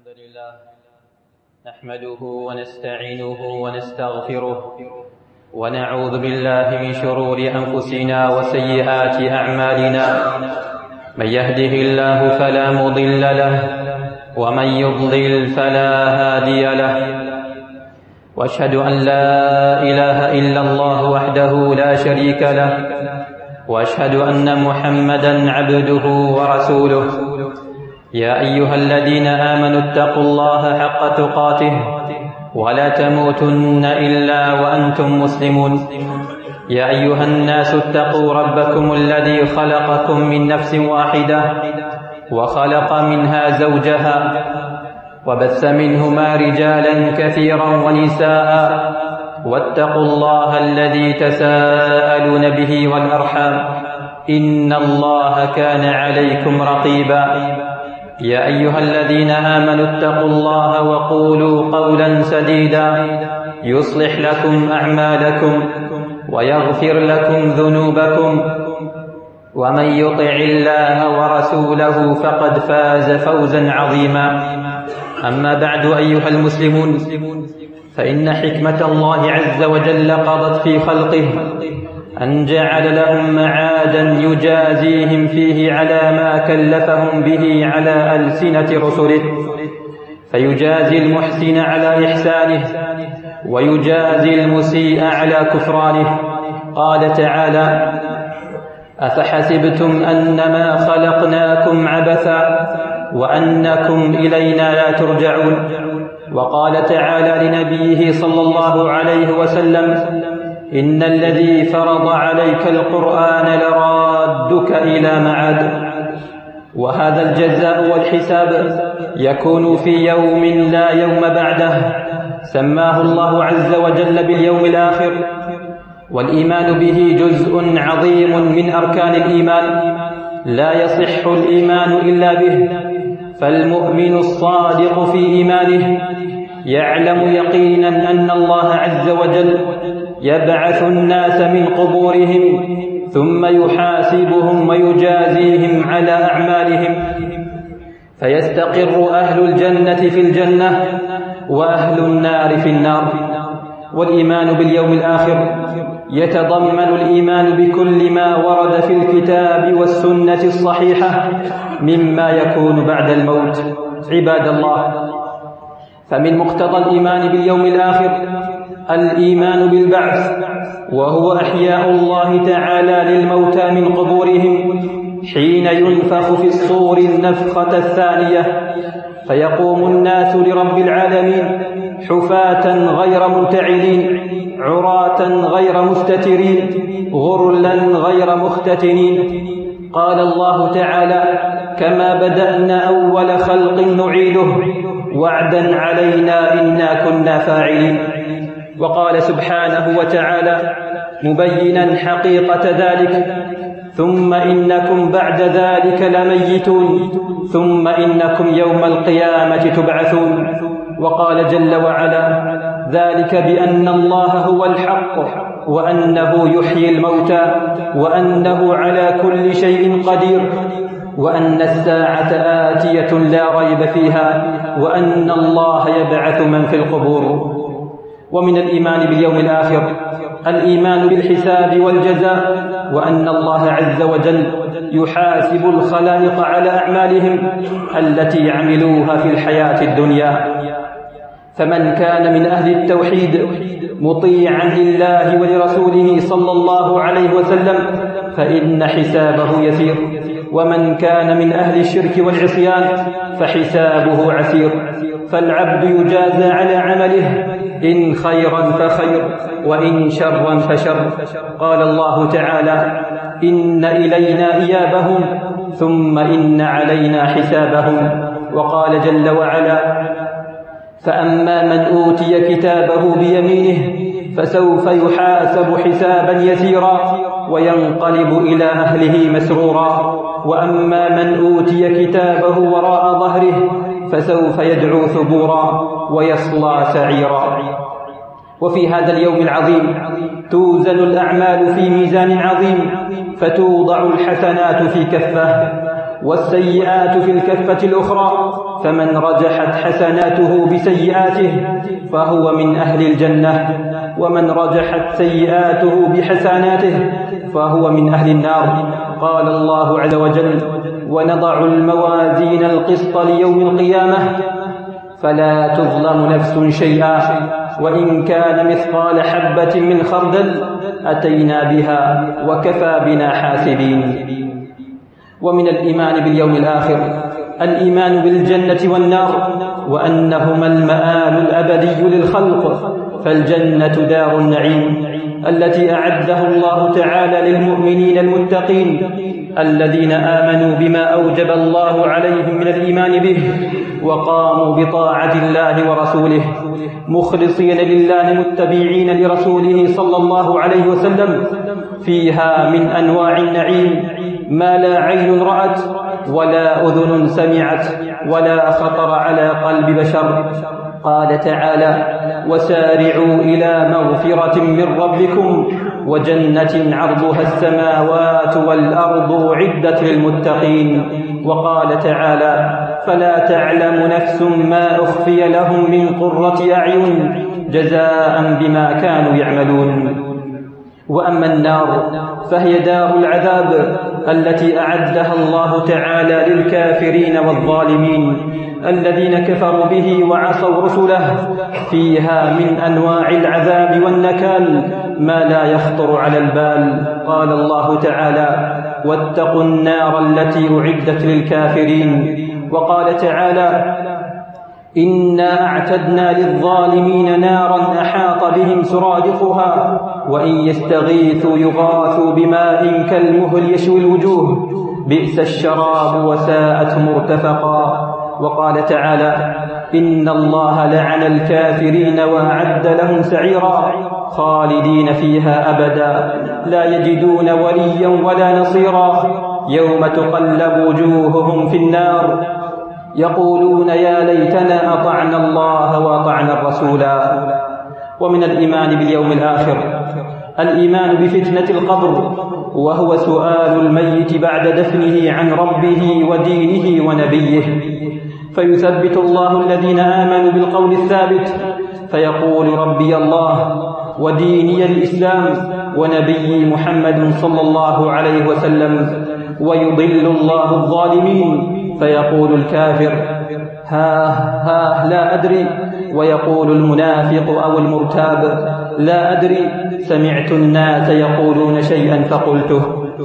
الحمد لله نحمده ونستعينه ونستغفره ونعوذ بالله من شرور أنفسنا وسيئات أعمالنا. من يهده الله فلا مضل له ومن يضلل فلا هادي له، وأشهد أن لا إله إلا الله وحده لا شريك له، وأشهد أن محمدا عبده ورسوله. يا أيها الذين آمنوا اتقوا الله حق تقاته ولا تموتن إلا وأنتم مسلمون. يا أيها الناس اتقوا ربكم الذي خلقكم من نفس واحدة وخلق منها زوجها وبث منهما رجالا كثيرا ونساء، واتقوا الله الذي تساءلون به والأرحام إن الله كان عليكم رقيبا. يا أيها الذين آمنوا اتقوا الله وقولوا قولا سديدا يصلح لكم أعمالكم ويغفر لكم ذنوبكم، ومن يطع الله ورسوله فقد فاز فوزا عظيما. أما بعد أيها المسلمون، فإن حكمة الله عز وجل قضت في خلقه أن جعل لهم معادا يجازيهم فيه على ما كلفهم به على ألسنة رسله، فيجازي المحسن على إحسانه ويجازي المسيء على كفرانه. قال تعالى: أفحسبتم أنما خلقناكم عبثا وأنكم إلينا لا ترجعون. وقال تعالى لنبيه صلى الله عليه وسلم: إن الذي فرض عليك القرآن لرادك إلى معاد. وهذا الجزاء والحساب يكون في يوم لا يوم بعده، سماه الله عز وجل باليوم الآخر. والإيمان به جزء عظيم من أركان الإيمان، لا يصح الإيمان إلا به. فالمؤمن الصادق في إيمانه يعلم يقينا أن الله عز وجل يبعث الناس من قبورهم ثم يحاسبهم ويجازيهم على أعمالهم، فيستقر أهل الجنة في الجنة وأهل النار في النار. والإيمان باليوم الآخر يتضمن الإيمان بكل ما ورد في الكتاب والسنة الصحيحة مما يكون بعد الموت. عباد الله، فمن مقتضى الإيمان باليوم الآخر الإيمان بالبعث، وهو إحياء الله تعالى للموتى من قبورهم حين ينفخ في الصور النفخة الثانية، فيقوم الناس لرب العالمين حفاة غير منتعلين، عراة غير مستترين، غرلا غير مختتنين. قال الله تعالى: كما بدأنا أول خلق نعيده وعدا علينا إنا كنا فاعلين. وقال سبحانه وتعالى مبينا حقيقة ذلك: ثم إنكم بعد ذلك لميتون ثم إنكم يوم القيامة تبعثون. وقال جل وعلا: ذلك بأن الله هو الحق وأنه يحيي الموتى وأنه على كل شيء قدير وأن الساعة آتية لا ريب فيها وأن الله يبعث من في القبور. ومن الإيمان باليوم الآخر الإيمان بالحساب والجزاء، وأن الله عز وجل يحاسب الخلائق على أعمالهم التي عملوها في الحياة الدنيا. فمن كان من أهل التوحيد مطيعا لله ولرسوله صلى الله عليه وسلم فإن حسابه يسير، ومن كان من أهل الشرك والعصيان فحسابه عسير. فالعبد يجازى على عمله، إن خيرا فخير وإن شرا فشر. قال الله تعالى: إن إلينا إيابهم ثم إن علينا حسابهم. وقال جل وعلا: فأما من أوتي كتابه بيمينه فسوف يحاسب حسابا يسيرا وينقلب إلى أهله مسرورا، وأما من أوتي كتابه وراء ظهره فسوف يدعو ثبورا ويصلى سعيرا. وفي هذا اليوم العظيم توزن الأعمال في ميزان عظيم، فتوضع الحسنات في كفة والسيئات في الكفة الأخرى، فمن رجحت حسناته بسيئاته فهو من أهل الجنة، ومن رجحت سيئاته بحسناته فهو من أهل النار. قال الله عز وجل: ونضع الموازين القسط ليوم القيامة فلا تظلم نفس شيئا وإن كان مثقال حبة من خردل أتينا بها وكفى بنا حاسبين. ومن الإيمان باليوم الآخر الإيمان بالجنة والنار، وأنهما المآل الأبدي للخلق. فالجنة دار النعيم التي أعدها الله تعالى للمؤمنين المتقين الذين آمنوا بما أوجب الله عليهم من الإيمان به وقاموا بطاعة الله ورسوله مخلصين لله متبعين لرسوله صلى الله عليه وسلم. فيها من أنواع النعيم ما لا عين رأت ولا أذن سمعت ولا خطر على قلب بشر. قال تعالى: وسارعوا إلى مغفرة من ربكم وجنة عرضها السماوات والأرض أعدت للمتقين. وقال تعالى: فلا تعلم نفس ما أخفي لهم من قرة أعين جزاء بما كانوا يعملون. وأما النار فهي دار العذاب التي أعدها الله تعالى للكافرين والظالمين الذين كفروا به وعصوا رسله. فيها من أنواع العذاب والنكال ما لا يخطر على البال. قال الله تعالى: واتقوا النار التي أعدت للكافرين. وقال تعالى: إنا أعتدنا للظالمين نارا أحاط بهم سرادقها وإن يستغيثوا يغاثوا بماء كالمهل يشوي الوجوه بئس الشراب وساءت مرتفقا. وقال تعالى: إن الله لعن الكافرين وأعد لهم سعيرا خالدين فيها أبدا لا يجدون وليا ولا نصيرا يوم تقلب وجوههم في النار يقولون يا ليتنا أطعنا الله وأطعنا الرسولا. ومن الإيمان باليوم الآخر الإيمان بفتنة القبر، وهو سؤال الميت بعد دفنه عن ربه ودينه ونبيه، فيثبت الله الذين آمنوا بالقول الثابت فيقول ربي الله وديني الإسلام ونبي محمد صلى الله عليه وسلم، ويضل الله الظالمين فيقول الكافر ها لا أدري، ويقول المنافق أو المرتاب لا أدري سمعت الناس يقولون شيئا فقلته.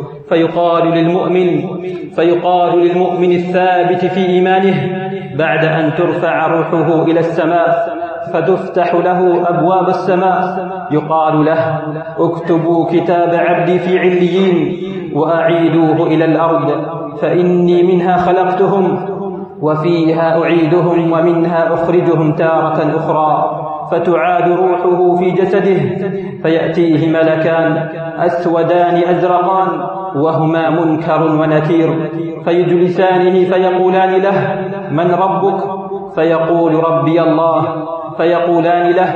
فيقال للمؤمن الثابت في إيمانه بعد أن ترفع روحه إلى السماء فتفتح له أبواب السماء يقال له اكتبوا كتاب عبدي في عليين وأعيدوه إلى الأرض فإني منها خلقتهم وفيها أعيدهم ومنها أخرجهم تارة أخرى. فتعاد روحه في جسده فيأتيه ملكان أسودان أزرقان وهما منكر ونكير فيجلسانه فيقولان له من ربك؟ فيقول ربي الله. فيقولان له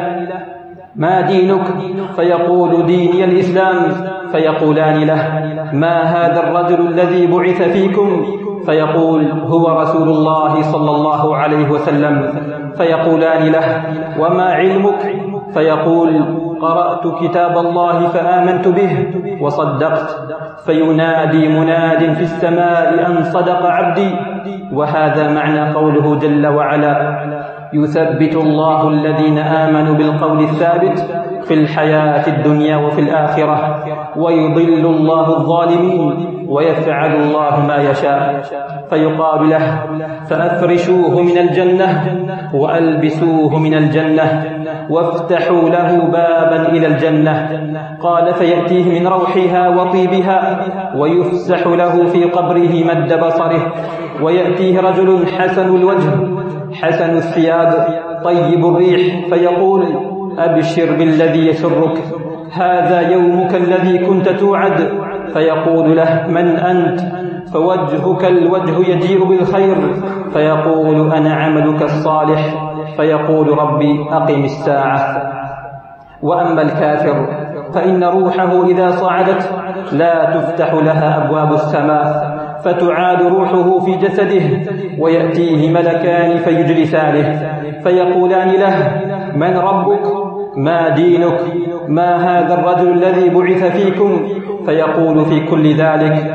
ما دينك؟ فيقول ديني الإسلام. فيقولان له ما هذا الرجل الذي بعث فيكم؟ فيقول هو رسول الله صلى الله عليه وسلم. فيقولان له وما علمك؟ فيقول قرأت كتاب الله فآمنت به وصدقت. فينادي مناد في السماء أن صدق عبدي. وهذا معنى قوله جل وعلا يثبت الله الذين آمنوا بالقول الثابت في الحياة الدنيا وفي الآخرة ويضل الله الظالمين ويفعل الله ما يشاء. فيقال له فأفرشوه من الجنة وألبسوه من الجنة وافتحوا له بابا إلى الجنة. قال فيأتيه من روحها وطيبها ويفسح له في قبره مد بصره. ويأتيه رجل حسن الوجه حسن الثياب طيب الريح فيقول أبشر بالذي يسرك هذا يومك الذي كنت توعد. فيقول له من أنت؟ فوجهك الوجه يجير بالخير. فيقول أنا عملك الصالح. فيقول ربي أقم الساعة. وأما الكافر فإن روحه إذا صعدت لا تفتح لها أبواب السماء فتعاد روحه في جسده، ويأتيه ملكان فيجلسانه فيقولان له: من ربك؟ ما دينك؟ ما هذا الرجل الذي بعث فيكم؟ فيقول في كل ذلك: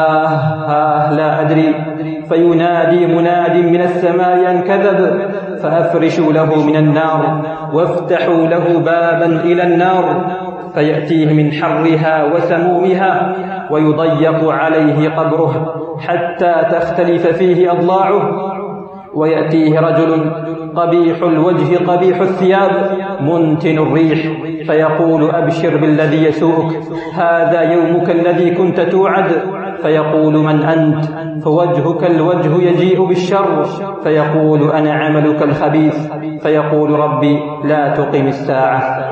ها لا أدري. فينادي مناد من السماء أن كذب، فأفرشوا له من النار وافتحوا له بابا إلى النار، فيأتيه من حرها وسمومها، ويضيق عليه قبره حتى تختلف فيه أضلاعه. ويأتيه رجل قبيح الوجه قبيح الثياب منتن الريح، فيقول: أبشر بالذي يسوءك، هذا يومك الذي كنت توعد. فيقول: من أنت؟ فوجهك الوجه يجيء بالشر. فيقول: أنا عملك الخبيث. فيقول: ربي لا تقم الساعة.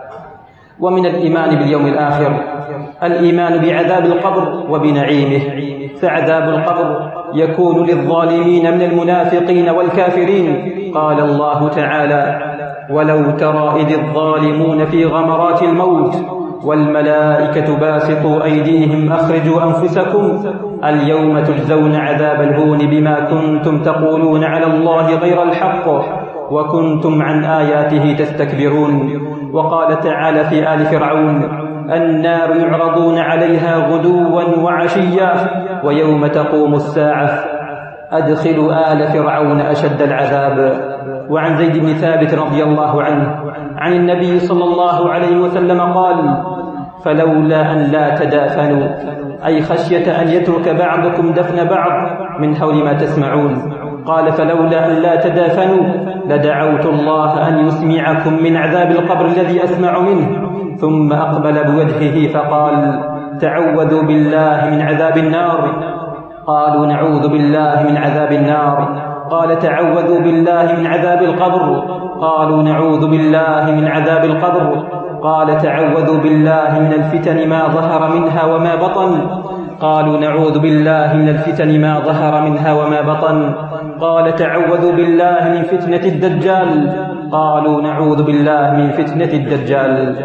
ومن الإيمان باليوم الآخر الإيمان بعذاب القبر وبنعيمه، فعذاب القبر يكون للظالمين من المنافقين والكافرين. قال الله تعالى: ولو ترى إذ الظالمون في غمرات الموت والملائكة باسطوا أيديهم أخرجوا أنفسكم اليوم تجزون عذاب الهون بما كنتم تقولون على الله غير الحق وكنتم عن آياته تستكبرون. وقال تعالى في آل فرعون: النار يعرضون عليها غدوا وعشيا ويوم تقوم الساعة أدخلوا آل فرعون أشد العذاب. وعن زيد بن ثابت رضي الله عنه عن النبي صلى الله عليه وسلم قال: فلولا أن لا تدافنوا، أي خشية أن يترك بعضكم دفن بعض من حول ما تسمعون. قال: فلولا أن لا تدافنوا لدعوت الله أن يسمعكم من عذاب القبر الذي أسمع منه. ثم أقبل بوجهه فقال: تعوذوا بالله من عذاب النار. قالوا: نعوذ بالله من عذاب النار. قال: تعوذوا بالله من عذاب القبر. قالوا: نعوذ بالله من عذاب القبر. قال: تعوذوا بالله من الفتن ما ظهر منها وما بطن. قالوا: نعوذ بالله من الفتن ما ظهر منها وما بطن. قال: تعوذوا بالله من فتنة الدجال. قالوا: نعوذ بالله من فتنة الدجال.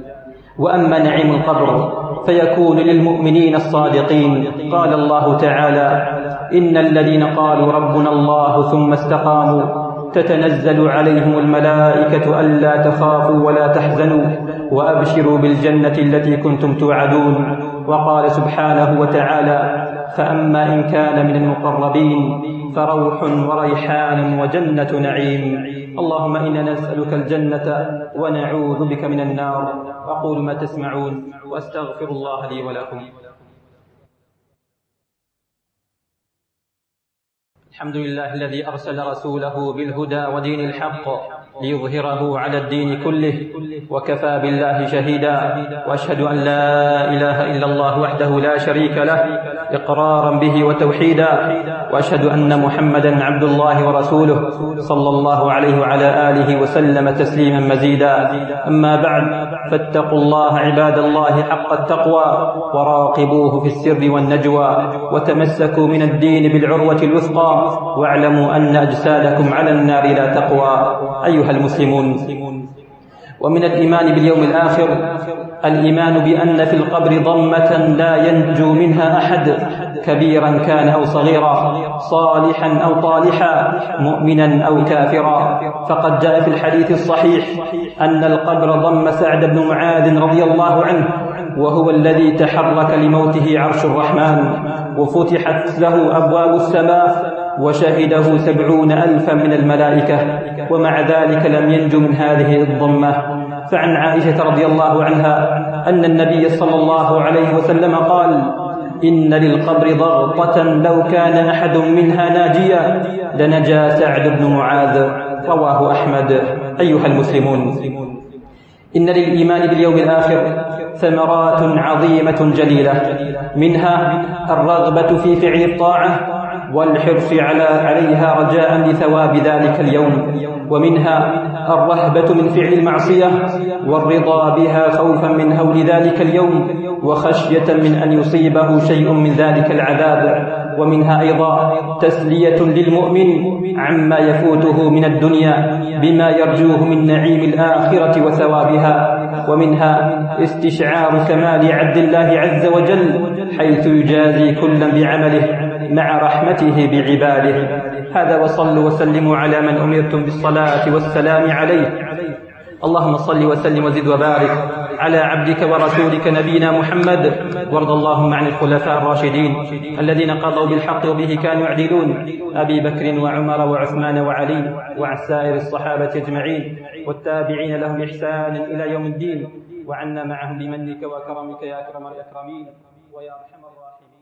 وأما نعيم القبر فيكون للمؤمنين الصادقين. قال الله تعالى: إن الذين قالوا ربنا الله ثم استقاموا تتنزل عليهم الملائكة ألا تخافوا ولا تحزنوا وأبشروا بالجنة التي كنتم توعدون. وقال سبحانه وتعالى: فأما إن كان من المقربين فروح وريحان وجنة نعيم. اللهم إنا نسألك الجنة ونعوذ بك من النار. أقول ما تسمعون وأستغفر الله لي ولكم. الحمد لله الذي أرسل رسوله بالهدى ودين الحق ليظهره على الدين كله، وكفى بالله شهيدا. وأشهد أن لا إله إلا الله وحده لا شريك له إقرارا به وتوحيدا، وأشهد أن محمدا عبد الله ورسوله صلى الله عليه وعلى آله وسلم تسليما مزيدا. أما بعد، فاتقوا الله عباد الله حق التقوى وراقبوه في السر والنجوى، وتمسكوا من الدين بالعروة الوثقى، واعلموا أن أجسادكم على النار لا تقوى. أيها المسلمون، ومن الإيمان باليوم الآخر الإيمان بأن في القبر ضمة لا ينجو منها أحد، كبيرا كان أو صغيرا، صالحا أو طالحا، مؤمنا أو كافرا. فقد جاء في الحديث الصحيح أن القبر ضم سعد بن معاذ رضي الله عنه، وهو الذي تحرك لموته عرش الرحمن، وفتحت له أبواب السماء، وشهده 70,000 من الملائكة، ومع ذلك لم ينج من هذه الضمة. فعن عائشة رضي الله عنها أن النبي صلى الله عليه وسلم قال: إن للقبر ضغطة لو كان أحد منها ناجيا لنجا سعد بن معاذ. رواه أحمد. أيها المسلمون، إن للإيمان باليوم الآخر ثمرات عظيمة جليلة، منها الرغبة في فعل الطاعة والحرص عليها رجاء لثواب ذلك اليوم، ومنها الرهبة من فعل المعصية والرضا بها خوفا من هول ذلك اليوم وخشية من أن يصيبه شيء من ذلك العذاب، ومنها أيضا تسلية للمؤمن عما يفوته من الدنيا بما يرجوه من نعيم الآخرة وثوابها، ومنها استشعار كمال عدل الله عز وجل حيث يجازي كلا بعمله مع رحمته بعباده. هذا وصلوا وسلموا على من أمرتم بالصلاة والسلام عليه. اللهم صل وسلم وزد وبارك على عبدك ورسولك نبينا محمد، وارض اللهم عن الخلفاء الراشدين الذين قضوا بالحق وبه كانوا يعدلون، أبي بكر وعمر وعثمان وعلي، وعن سائر الصحابة أجمعين والتابعين لهم إحسان إلى يوم الدين، وعنا معهم بمنك وكرمك يا أكرم الأكرمين ويا أرحم الراحمين.